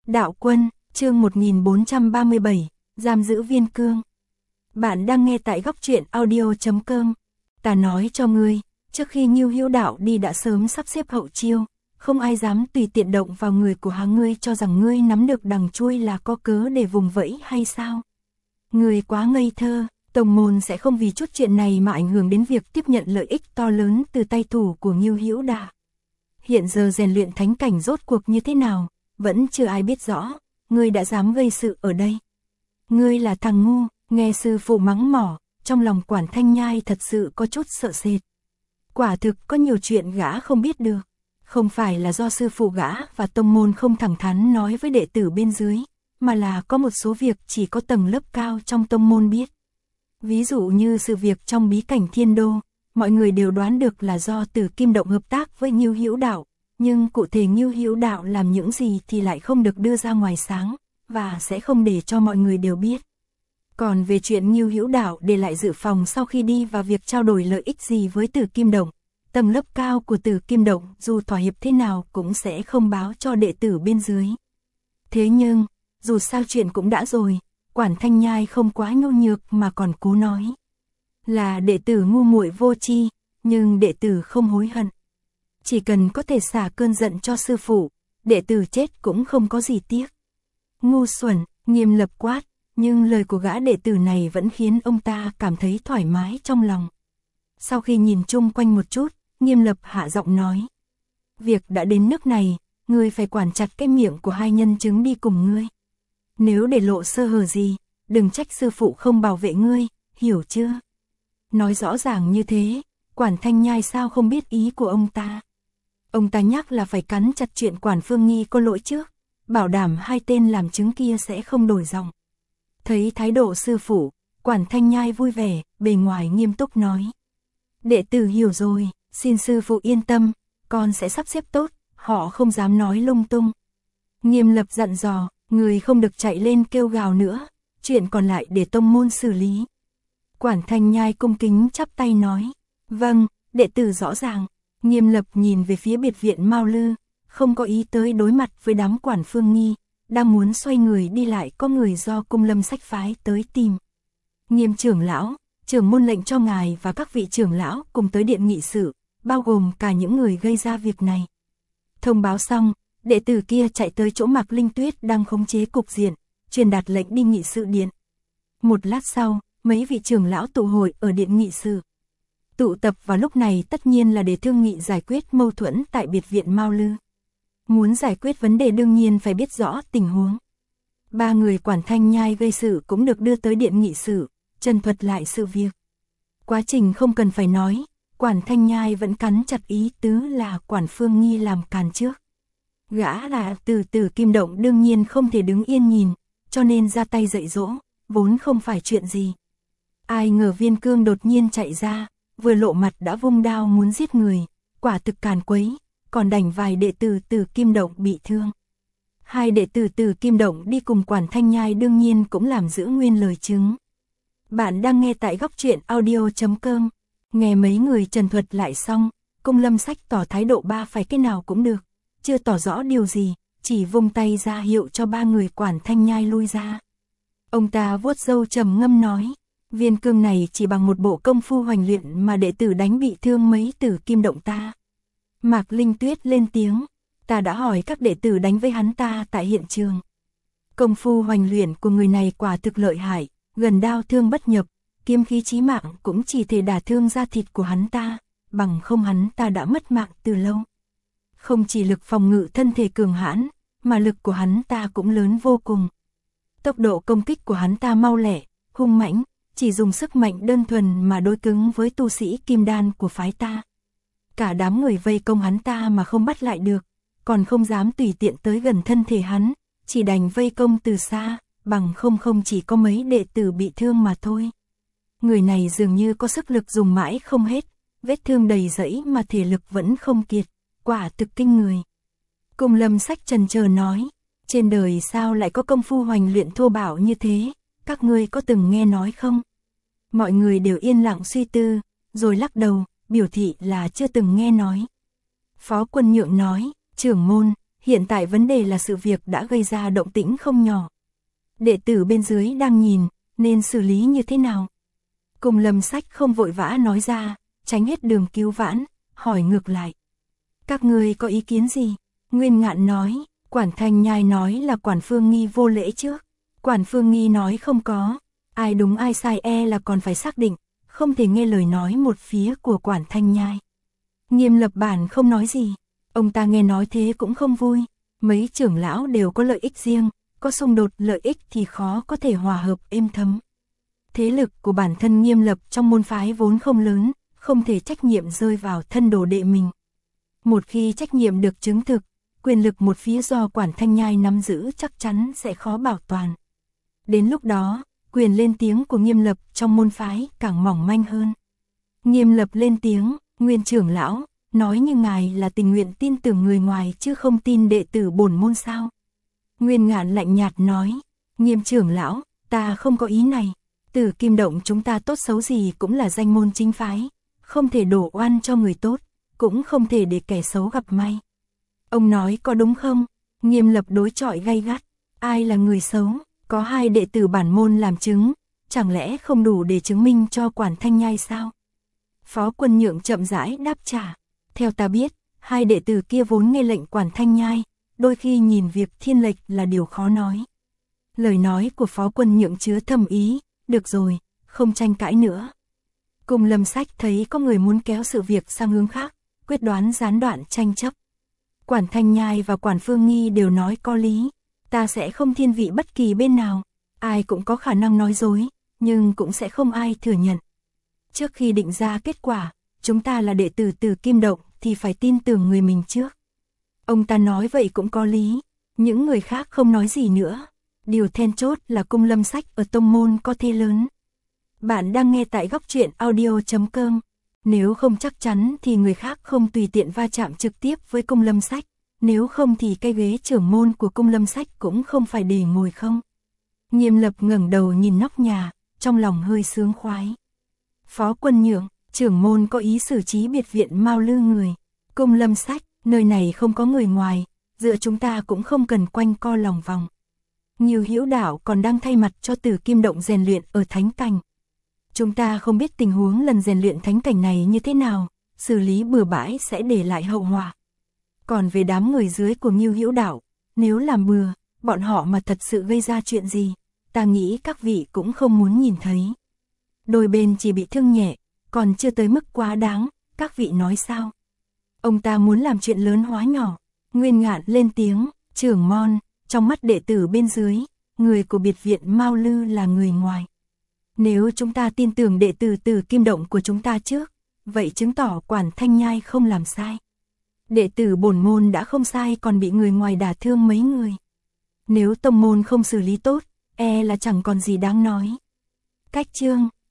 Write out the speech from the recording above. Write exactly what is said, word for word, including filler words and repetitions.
Đạo Quân, chương một nghìn bốn trăm ba mươi bảy, giam giữ Viên Cương. Bạn đang nghe tại góc truyện audio chấm com. Ta nói cho ngươi, trước khi Ngưu Hữu Đạo đi đã sớm sắp xếp hậu chiêu, không ai dám tùy tiện động vào người của hắn. Ngươi cho rằng ngươi nắm được đằng chui là có cớ để vùng vẫy hay sao? Ngươi quá ngây thơ, tông môn sẽ không vì chút chuyện này mà ảnh hưởng đến việc tiếp nhận lợi ích to lớn từ tay thủ của Ngưu Hữu Đạo. Hiện giờ rèn luyện thánh cảnh rốt cuộc như thế nào, vẫn chưa ai biết rõ, ngươi đã dám gây sự ở đây. Ngươi là thằng ngu, nghe sư phụ mắng mỏ, trong lòng Quản Thanh Nhai thật sự có chút sợ sệt. Quả thực có nhiều chuyện gã không biết được, không phải là do sư phụ gã và tông môn không thẳng thắn nói với đệ tử bên dưới, mà là có một số việc chỉ có tầng lớp cao trong tông môn biết. Ví dụ như sự việc trong bí cảnh Thiên Đô, mọi người đều đoán được là do Tử Kim Động hợp tác với Ngưu Hữu Đạo, nhưng cụ thể Ngưu Hữu Đạo làm những gì thì lại không được đưa ra ngoài sáng, và sẽ không để cho mọi người đều biết. Còn về chuyện Ngưu Hữu Đạo để lại dự phòng sau khi đi và việc trao đổi lợi ích gì với Tử Kim Động, tầng lớp cao của Tử Kim Động dù thỏa hiệp thế nào cũng sẽ không báo cho đệ tử bên dưới. Thế nhưng, dù sao chuyện cũng đã rồi, Quản Thanh Nhai không quá nhu nhược mà còn cố nói là đệ tử ngu muội vô tri, nhưng đệ tử không hối hận. Chỉ cần có thể xả cơn giận cho sư phụ, đệ tử chết cũng không có gì tiếc. Ngu xuẩn, Nghiêm Lập quát, nhưng lời của gã đệ tử này vẫn khiến ông ta cảm thấy thoải mái trong lòng. Sau khi nhìn chung quanh một chút, Nghiêm Lập hạ giọng nói: việc đã đến nước này, ngươi phải quản chặt cái miệng của hai nhân chứng đi cùng ngươi. Nếu để lộ sơ hở gì, đừng trách sư phụ không bảo vệ ngươi, hiểu chưa? Nói rõ ràng như thế, Quản Thanh Nhai sao không biết ý của ông ta. Ông ta nhắc là phải cắn chặt chuyện Quản Phương Nghi có lỗi trước, bảo đảm hai tên làm chứng kia sẽ không đổi giọng. Thấy thái độ sư phụ, Quản Thanh Nhai vui vẻ, bề ngoài nghiêm túc nói: đệ tử hiểu rồi, xin sư phụ yên tâm, con sẽ sắp xếp tốt, họ không dám nói lung tung. Nghiêm Lập dặn dò, người không được chạy lên kêu gào nữa, chuyện còn lại để tông môn xử lý. Quản Thanh Nhai cung kính chắp tay nói: vâng, đệ tử rõ ràng. Nghiêm Lập nhìn về phía biệt viện Mao Lư, không có ý tới đối mặt với đám Quản Phương Nghi, đang muốn xoay người đi lại có người do Cung Lâm Sách phái tới tìm. Nghiêm trưởng lão, trưởng môn lệnh cho ngài và các vị trưởng lão cùng tới điện nghị sự, bao gồm cả những người gây ra việc này. Thông báo xong, đệ tử kia chạy tới chỗ Mạc Linh Tuyết đang khống chế cục diện, truyền đạt lệnh đi nghị sự điện. Một lát sau, mấy vị trưởng lão tụ hội ở điện nghị sự. Tụ tập vào lúc này tất nhiên là để thương nghị giải quyết mâu thuẫn tại biệt viện Mao Lư. Muốn giải quyết vấn đề đương nhiên phải biết rõ tình huống. Ba người Quản Thanh Nhai gây sự cũng được đưa tới điện nghị sự, trần thuật lại sự việc. Quá trình không cần phải nói, Quản Thanh Nhai vẫn cắn chặt ý tứ là Quản Phương Nghi làm càn trước. Gã là Tử Tử Kim Động đương nhiên không thể đứng yên nhìn, cho nên ra tay dạy dỗ, vốn không phải chuyện gì. Ai ngờ Viên Cương đột nhiên chạy ra, vừa lộ mặt đã vung đao muốn giết người, quả thực càn quấy, còn đành vài đệ tử Tử Kim Động bị thương. Hai đệ tử Tử Kim Động đi cùng Quản Thanh Nhai đương nhiên cũng làm giữ nguyên lời chứng. Bạn đang nghe tại góc truyện audio chấm com. Nghe mấy người trần thuật lại xong, Cung Lâm Sách tỏ thái độ ba phải cái nào cũng được, chưa tỏ rõ điều gì, chỉ vung tay ra hiệu cho ba người Quản Thanh Nhai lui ra. Ông ta vuốt râu trầm ngâm nói: Viên Cương này chỉ bằng một bộ công phu hoành luyện mà đệ tử đánh bị thương mấy Tử Kim Động ta. Mạc Linh Tuyết lên tiếng: ta đã hỏi các đệ tử đánh với hắn ta tại hiện trường. Công phu hoành luyện của người này quả thực lợi hại, gần đao thương bất nhập, kiếm khí chí mạng cũng chỉ thể đả thương da thịt của hắn ta, bằng không hắn ta đã mất mạng từ lâu. Không chỉ lực phòng ngự thân thể cường hãn, mà lực của hắn ta cũng lớn vô cùng. Tốc độ công kích của hắn ta mau lẹ, hung mãnh, chỉ dùng sức mạnh đơn thuần mà đối cứng với tu sĩ kim đan của phái ta. Cả đám người vây công hắn ta mà không bắt lại được, còn không dám tùy tiện tới gần thân thể hắn, chỉ đành vây công từ xa, bằng không không chỉ có mấy đệ tử bị thương mà thôi. Người này dường như có sức lực dùng mãi không hết, vết thương đầy rẫy mà thể lực vẫn không kiệt, quả thực kinh người. Cung Lâm Sách trần chờ nói: trên đời sao lại có công phu hoành luyện thô bạo như thế, các ngươi có từng nghe nói không? Mọi người đều yên lặng suy tư, rồi lắc đầu, biểu thị là chưa từng nghe nói. Phó Quân Nhượng nói: trưởng môn, Hiện tại vấn đề là sự việc đã gây ra động tĩnh không nhỏ. Đệ tử bên dưới đang nhìn, nên xử lý như thế nào? Cùng Lâm Sách không vội vã nói ra, tránh hết đường cứu vãn, hỏi ngược lại. Các ngươi có ý kiến gì? Nguyên Ngạn nói, Quản Thanh Nhai nói là Quản Phương Nghi vô lễ trước. Quản Phương Nghi nói không có, ai đúng ai sai e là còn phải xác định, không thể nghe lời nói một phía của Quản Thanh Nhai. Nghiêm Lập Bản không nói gì, ông ta nghe nói thế cũng không vui, mấy trưởng lão đều có lợi ích riêng, có xung đột lợi ích thì khó có thể hòa hợp êm thấm. Thế lực của bản thân Nghiêm Lập trong môn phái vốn không lớn, không thể trách nhiệm rơi vào thân đồ đệ mình. Một khi trách nhiệm được chứng thực, quyền lực một phía do Quản Thanh Nhai nắm giữ chắc chắn sẽ khó bảo toàn. Đến lúc đó, quyền lên tiếng của Nghiêm Lập trong môn phái càng mỏng manh hơn. Nghiêm Lập lên tiếng, Nguyên trưởng lão, nói như ngài là tình nguyện tin tưởng người ngoài chứ không tin đệ tử bổn môn sao? Nguyên Ngạn lạnh nhạt nói, Nghiêm trưởng lão, ta không có ý này. Tử Kim Động chúng ta tốt xấu gì cũng là danh môn chính phái, không thể đổ oan cho người tốt, cũng không thể để kẻ xấu gặp may. Ông nói có đúng không? Nghiêm Lập đối chọi gay gắt, ai là người xấu? Có hai đệ tử bản môn làm chứng, chẳng lẽ không đủ để chứng minh cho Quản Thanh Nhai sao? Phó Quân Nhượng chậm rãi đáp trả, theo ta biết, hai đệ tử kia vốn nghe lệnh Quản Thanh Nhai, đôi khi nhìn việc thiên lệch là điều khó nói. Lời nói của Phó Quân Nhượng chứa thâm ý, được rồi, không tranh cãi nữa. Cùng Lâm Sách thấy có người muốn kéo sự việc sang hướng khác, quyết đoán gián đoạn tranh chấp. Quản Thanh Nhai và Quản Phương Nghi đều nói có lý, ta sẽ không thiên vị bất kỳ bên nào, ai cũng có khả năng nói dối, nhưng cũng sẽ không ai thừa nhận. Trước khi định ra kết quả, chúng ta là đệ tử Tử Kim Động thì phải tin tưởng người mình trước. Ông ta nói vậy cũng có lý, những người khác không nói gì nữa. Điều then chốt là Cung Lâm Sách ở tông môn có thế lớn. Bạn đang nghe tại góc truyện audio chấm com. Nếu không chắc chắn thì người khác không tùy tiện va chạm trực tiếp với Cung Lâm Sách. Nếu không thì cái ghế trưởng môn của Cung Lâm Sách cũng không phải để ngồi không. Nghiêm Lập ngẩng đầu nhìn nóc nhà, trong lòng hơi sướng khoái. Phó Quân Nhượng, trưởng môn có ý xử trí biệt viện Mao Lư người. Cung Lâm Sách, nơi này không có người ngoài, dựa chúng ta cũng không cần quanh co lòng vòng. Nhiều Hữu Đạo còn đang thay mặt cho Tử Kim Động rèn luyện ở Thánh Cảnh. Chúng ta không biết tình huống lần rèn luyện Thánh Cảnh này như thế nào, xử lý bừa bãi sẽ để lại hậu họa. Còn về đám người dưới của Nhiều Hữu Đạo, nếu làm bừa, bọn họ mà thật sự gây ra chuyện gì, ta nghĩ các vị cũng không muốn nhìn thấy. Đôi bên chỉ bị thương nhẹ, còn chưa tới mức quá đáng, các vị nói sao? Ông ta muốn làm chuyện lớn hóa nhỏ. Nguyên Ngạn lên tiếng, trưởng môn, trong mắt đệ tử bên dưới, người của biệt viện Mao Lư là người ngoài. Nếu chúng ta tin tưởng đệ tử Tử Kim Động của chúng ta trước, vậy chứng tỏ Quản Thanh Nhai không làm sai. Đệ tử bổn môn đã không sai còn bị người ngoài đả thương mấy người. Nếu tông môn không xử lý tốt, e là chẳng còn gì đáng nói. Cách chương